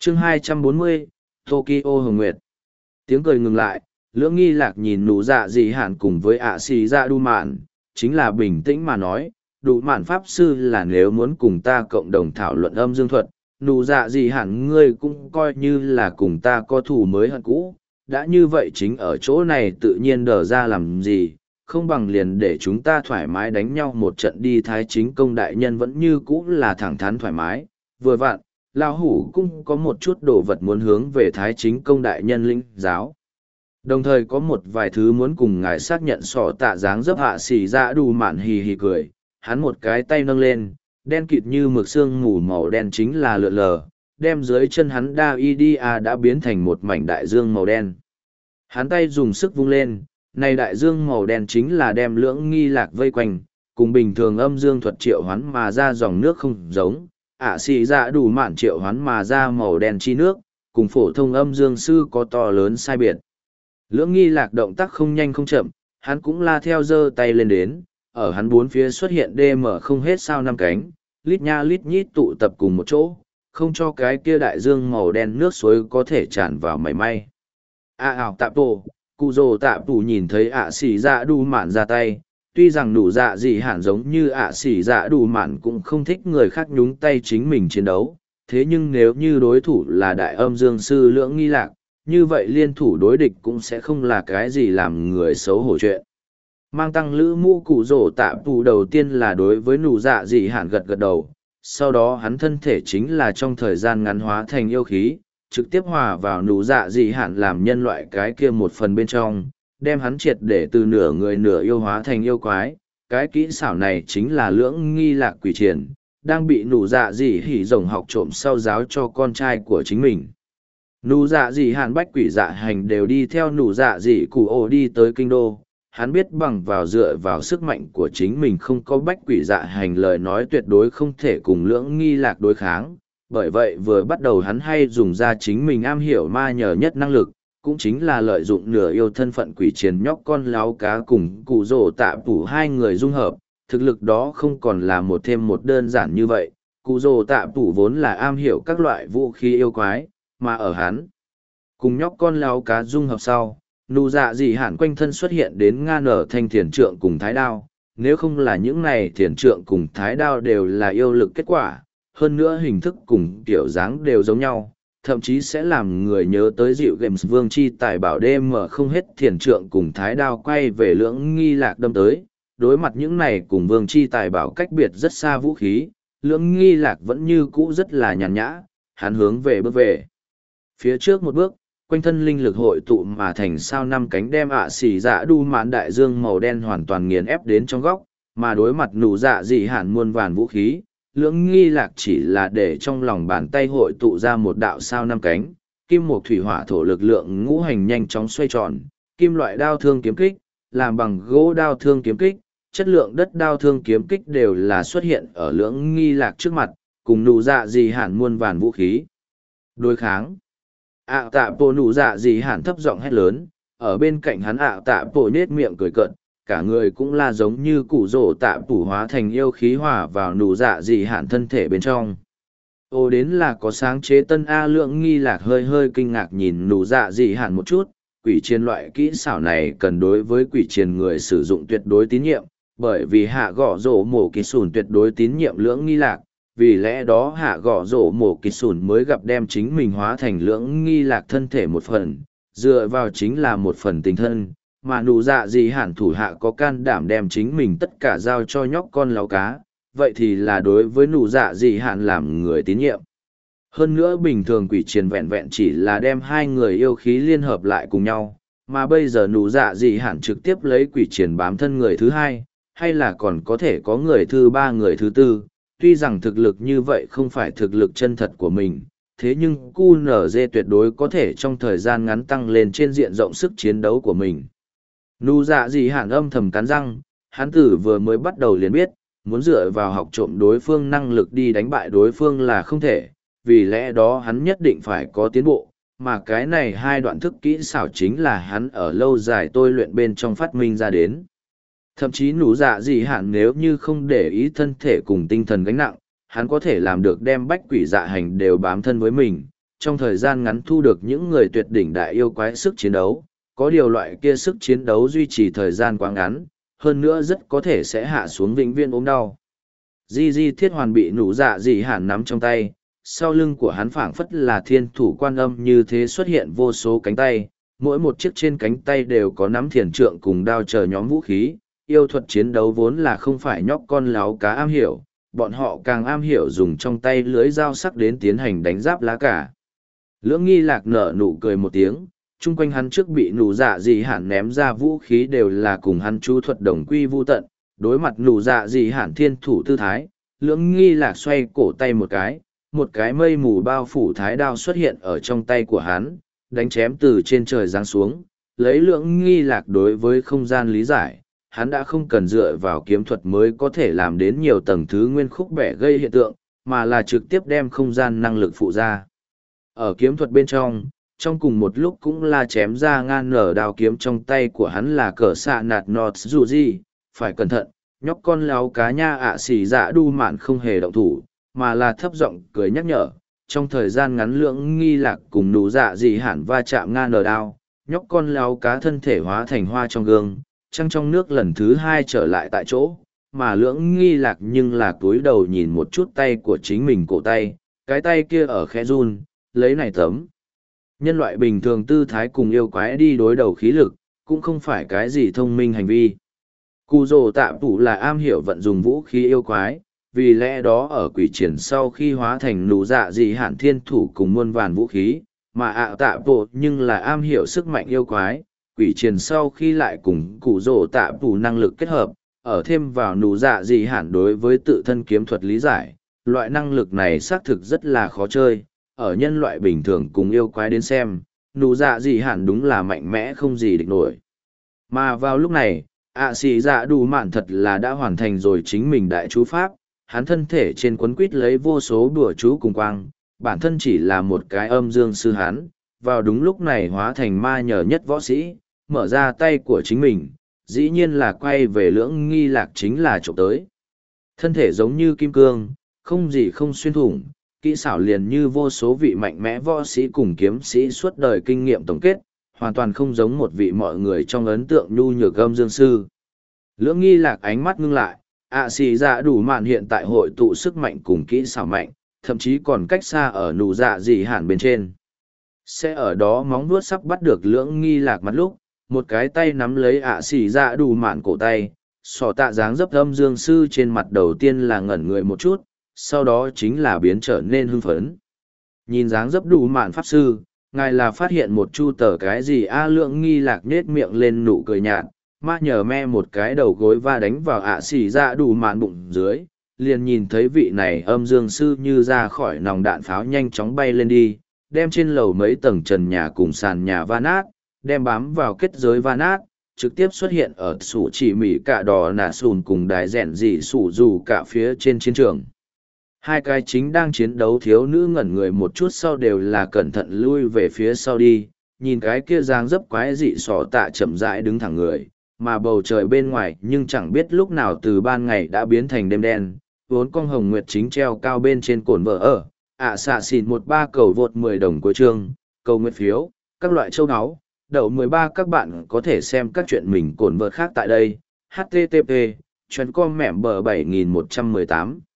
chương 240, Tokyo Hồng Nguyệt. Tiếng cười ngừng lại, lưỡng nghi lạc nhìn nụ dạ dị hạn cùng với ạ xì dạ đu mạn, chính là bình tĩnh mà nói, đủ mạn pháp sư là nếu muốn cùng ta cộng đồng thảo luận âm dương thuật, nụ dạ dị hạn ngươi cũng coi như là cùng ta có thù mới hận cũ, đã như vậy chính ở chỗ này tự nhiên đờ ra làm gì, không bằng liền để chúng ta thoải mái đánh nhau một trận đi. Thái chính công đại nhân vẫn như cũ là thẳng thắn thoải mái, vừa vặn, lão hủ cũng có một chút đồ vật muốn hướng về thái chính công đại nhân lĩnh giáo. Đồng thời có một vài thứ muốn cùng ngài xác nhận. Sỏ tạ dáng dấp hạ xì ra đù mạn hì hì cười, hắn một cái tay nâng lên, đen kịt như mực sương mù màu đen chính là lượn lờ, đem dưới chân hắn đã biến thành một mảnh đại dương màu đen. Hắn tay dùng sức vung lên, này đại dương màu đen chính là đem lưỡng nghi lạc vây quanh, cùng bình thường âm dương thuật triệu hoán mà ra dòng nước không giống, xì ra đủ mạn triệu hoán mà ra màu đen chi nước, cùng phổ thông âm dương sư có to lớn sai biệt. Lưỡng nghi lạc động tác không nhanh không chậm, hắn cũng la theo giơ tay lên đến, ở hắn bốn phía xuất hiện đê mở không hết sao năm cánh, lít nha lít nhít tụ tập cùng một chỗ, không cho cái kia đại dương màu đen nước suối có thể tràn vào mảy may. Tạp tổ, cụ rồ tạp tù nhìn thấy xỉ dạ đu mạn ra tay, tuy rằng đủ dạ gì hẳn giống như xỉ dạ đu mạn cũng không thích người khác nhúng tay chính mình chiến đấu, thế nhưng nếu như đối thủ là đại âm dương sư lưỡng nghi lạc, như vậy liên thủ đối địch cũng sẽ không là cái gì làm người xấu hổ chuyện. Mang tăng lữ mũ cụ rổ tạp tù đầu tiên là đối với nụ dạ dị hạn gật gật đầu, sau đó hắn thân thể chính là trong thời gian ngắn hóa thành yêu khí, trực tiếp hòa vào nụ dạ dị hạn làm nhân loại cái kia một phần bên trong, đem hắn triệt để từ nửa người nửa yêu hóa thành yêu quái. Cái kỹ xảo này chính là lưỡng nghi lạc quỷ triển, đang bị nụ dạ dị hỉ rồng học trộm sau giáo cho con trai của chính mình. Nụ dạ dị hạn bách quỷ dạ hành đều đi theo nụ dạ dị cụ ổ đi tới kinh đô. Hắn biết bằng vào dựa vào sức mạnh của chính mình không có bách quỷ dạ hành lời nói tuyệt đối không thể cùng lưỡng nghi lạc đối kháng. Bởi vậy vừa bắt đầu hắn hay dùng ra chính mình am hiểu ma nhờ nhất năng lực, cũng chính là lợi dụng nửa yêu thân phận quỷ triền nhóc con láo cá cùng cụ rổ tạ phủ hai người dung hợp. Thực lực đó không còn là một thêm một đơn giản như vậy, cụ rổ tạ phủ vốn là am hiểu các loại vũ khí yêu quái, mà ở hắn cùng nhóc con láo cá dung hợp sau, nụ dạ dị hạn quanh thân xuất hiện đến nga nở thanh thiền trượng cùng thái đao. Nếu không là những này thiền trượng cùng thái đao đều là yêu lực kết quả, hơn nữa hình thức cùng kiểu dáng đều giống nhau, thậm chí sẽ làm người nhớ tới dịu games vương chi tài bảo đêm mở không hết thiền trượng cùng thái đao quay về lưỡng nghi lạc đâm tới. Đối mặt những này cùng vương chi tài bảo cách biệt rất xa vũ khí, lưỡng nghi lạc vẫn như cũ rất là nhàn nhã, hắn hướng về bước về phía trước một bước, quanh thân linh lực hội tụ mà thành sao năm cánh đem xỉ dạ đu mạn đại dương màu đen hoàn toàn nghiền ép đến trong góc, mà đối mặt nụ dạ dị hạn muôn vàn vũ khí, lưỡng nghi lạc chỉ là để trong lòng bàn tay hội tụ ra một đạo sao năm cánh, kim mộc thủy hỏa thổ lực lượng ngũ hành nhanh chóng xoay tròn, kim loại đao thương kiếm kích, làm bằng gỗ đao thương kiếm kích, chất lượng đất đao thương kiếm kích đều là xuất hiện ở lưỡng nghi lạc trước mặt, cùng nụ dạ dị hạn muôn vàn vũ khí đối kháng. Tạ bộ nụ dạ dị hạn thấp giọng hét lớn, ở bên cạnh hắn tạ bộ nết miệng cười cợt, cả người cũng là giống như củ rổ tạ phủ hóa thành yêu khí hòa vào nụ dạ dị hạn thân thể bên trong. Đến là có sáng chế tân lưỡng nghi lạc hơi hơi kinh ngạc nhìn nụ dạ dị hạn một chút. Quỷ chiến loại kỹ xảo này cần đối với quỷ chiến người sử dụng tuyệt đối tín nhiệm, bởi vì hạ gõ rổ mổ kỳ sùn tuyệt đối tín nhiệm lưỡng nghi lạc, vì lẽ đó hạ gõ rổ mổ kỳ sùn mới gặp đem chính mình hóa thành lưỡng nghi lạc thân thể một phần, dựa vào chính là một phần tình thân, mà nụ dạ dị hạn thủ hạ có can đảm đem chính mình tất cả giao cho nhóc con láo cá, vậy thì là đối với nụ dạ dị hạn làm người tín nhiệm. Hơn nữa bình thường quỷ triền vẹn vẹn chỉ là đem hai người yêu khí liên hợp lại cùng nhau, mà bây giờ nụ dạ dị hạn trực tiếp lấy quỷ triền bám thân người thứ hai, hay là còn có thể có người thứ ba người thứ tư. Tuy rằng thực lực như vậy không phải thực lực chân thật của mình, thế nhưng QNZ tuyệt đối có thể trong thời gian ngắn tăng lên trên diện rộng sức chiến đấu của mình. Nụ dạ dị hạn âm thầm cắn răng, hắn tử vừa mới bắt đầu liền biết, muốn dựa vào học trộm đối phương năng lực đi đánh bại đối phương là không thể, vì lẽ đó hắn nhất định phải có tiến bộ, mà cái này hai đoạn thức kỹ xảo chính là hắn ở lâu dài tôi luyện bên trong phát minh ra đến. Thậm chí nụ dạ dị hạn nếu như không để ý thân thể cùng tinh thần gánh nặng, hắn có thể làm được đem bách quỷ dạ hành đều bám thân với mình, trong thời gian ngắn thu được những người tuyệt đỉnh đại yêu quái sức chiến đấu, có điều loại kia sức chiến đấu duy trì thời gian quá ngắn, hơn nữa rất có thể sẽ hạ xuống vĩnh viễn ốm đau. Di Di Thiết Hoàn bị nụ dạ dị hẳn nắm trong tay, sau lưng của hắn phảng phất là thiên thủ quan âm như thế xuất hiện vô số cánh tay, mỗi một chiếc trên cánh tay đều có nắm thiền trượng cùng đao chờ nhóm vũ khí. Yêu thuật chiến đấu vốn là không phải nhóc con láo cá am hiểu, bọn họ càng am hiểu dùng trong tay lưới dao sắc đến tiến hành đánh giáp lá cả. Lưỡng Nghi Lạc nở nụ cười một tiếng, chung quanh hắn trước bị nụ dạ dị hẳn ném ra vũ khí đều là cùng hắn chú thuật đồng quy vu tận, đối mặt nụ dạ dị hẳn thiên thủ tư thái, Lưỡng Nghi Lạc xoay cổ tay một cái mây mù bao phủ thái đao xuất hiện ở trong tay của hắn, đánh chém từ trên trời giáng xuống, lấy Lưỡng Nghi Lạc đối với không gian lý giải, hắn đã không cần dựa vào kiếm thuật mới có thể làm đến nhiều tầng thứ nguyên khúc bẻ gây hiện tượng, mà là trực tiếp đem không gian năng lực phụ ra. Ở kiếm thuật bên trong cùng một lúc cũng là chém ra ngang nở đao kiếm trong tay của hắn là cờ xạ nạt nọt dù gì, phải cẩn thận, nhóc con láo cá nha ạ xỉ dạ đu mạn không hề động thủ, mà là thấp giọng cười nhắc nhở. Trong thời gian ngắn Lưỡng Nghi Lạc cùng nụ dạ dị hẳn va chạm ngang nở đao, nhóc con láo cá thân thể hóa thành hoa trong gương, trăng trong nước lần thứ hai trở lại tại chỗ, mà Lưỡng Nghi Lạc nhưng là cúi đầu nhìn một chút tay của chính mình cổ tay, cái tay kia ở khẽ run, lấy này tấm. Nhân loại bình thường tư thái cùng yêu quái đi đối đầu khí lực, cũng không phải cái gì thông minh hành vi. Cù rồ tạ phủ là am hiểu vận dùng vũ khí yêu quái, vì lẽ đó ở quỷ triển sau khi hóa thành nụ dạ dị hạn thiên thủ cùng muôn vàn vũ khí, mà ạ tạ bộ nhưng là am hiểu sức mạnh yêu quái, quỷ triển sau khi lại cùng cù rồ tạ phủ năng lực kết hợp, ở thêm vào nụ dạ dị hạn đối với tự thân kiếm thuật lý giải, loại năng lực này xác thực rất là khó chơi. Ở nhân loại bình thường cùng yêu quái đến xem, nụ dạ dị hạn đúng là mạnh mẽ không gì địch nổi. Mà vào lúc này, ạ xì dạ đủ mạn thật là đã hoàn thành rồi chính mình đại chú pháp, hắn thân thể trên quấn quít lấy vô số đùa chú cùng quang, bản thân chỉ là một cái âm dương sư hắn, vào đúng lúc này hóa thành ma nhờ nhất võ sĩ, mở ra tay của chính mình, dĩ nhiên là quay về Lưỡng Nghi Lạc chính là trộm tới. Thân thể giống như kim cương, không gì không xuyên thủng, kỹ xảo liền như vô số vị mạnh mẽ võ sĩ cùng kiếm sĩ suốt đời kinh nghiệm tổng kết, hoàn toàn không giống một vị mọi người trong ấn tượng nhu nhược âm dương sư. Lưỡng Nghi Lạc ánh mắt ngưng lại, ạ xì dạ đủ mạn hiện tại hội tụ sức mạnh cùng kỹ xảo mạnh, thậm chí còn cách xa ở nụ dạ dị hạn bên trên. Sẽ ở đó móng vuốt sắp bắt được Lưỡng Nghi Lạc mặt lúc, một cái tay nắm lấy ạ xì dạ đủ mạn cổ tay, sỏ tạ dáng dấp âm dương sư trên mặt đầu tiên là ngẩn người một chút, sau đó chính là biến trở nên hưng phấn. Nhìn dáng dấp đủ mạn pháp sư, ngài là phát hiện một chu tờ cái gì Lưỡng Nghi Lạc nết miệng lên nụ cười nhạt, ma nhờ me một cái đầu gối va đánh vào ạ xỉ dạ đủ mạn bụng dưới, liền nhìn thấy vị này âm dương sư như ra khỏi nòng đạn pháo nhanh chóng bay lên đi, đem trên lầu mấy tầng trần nhà cùng sàn nhà va nát, đem bám vào kết giới va nát, trực tiếp xuất hiện ở sủ chỉ mỉ cả đỏ nà sùn cùng đài rèn dị sủ dù cả phía trên chiến trường. Hai cái chính đang chiến đấu thiếu nữ ngẩn người một chút sau đều là cẩn thận lui về phía sau đi, nhìn cái kia dáng dấp quái dị sỏ tạ chậm rãi đứng thẳng người, mà bầu trời bên ngoài nhưng chẳng biết lúc nào từ ban ngày đã biến thành đêm đen, vốn con hồng nguyệt chính treo cao bên trên cồn vợ ở, xạ xỉn 13 cầu vượt 10 đồng cuối chương, cầu nguyệt phiếu, các loại châu áo, đậu 13 các bạn có thể xem các chuyện mình cồn vợt khác tại đây, http, chuyên com mẻm bờ 7118.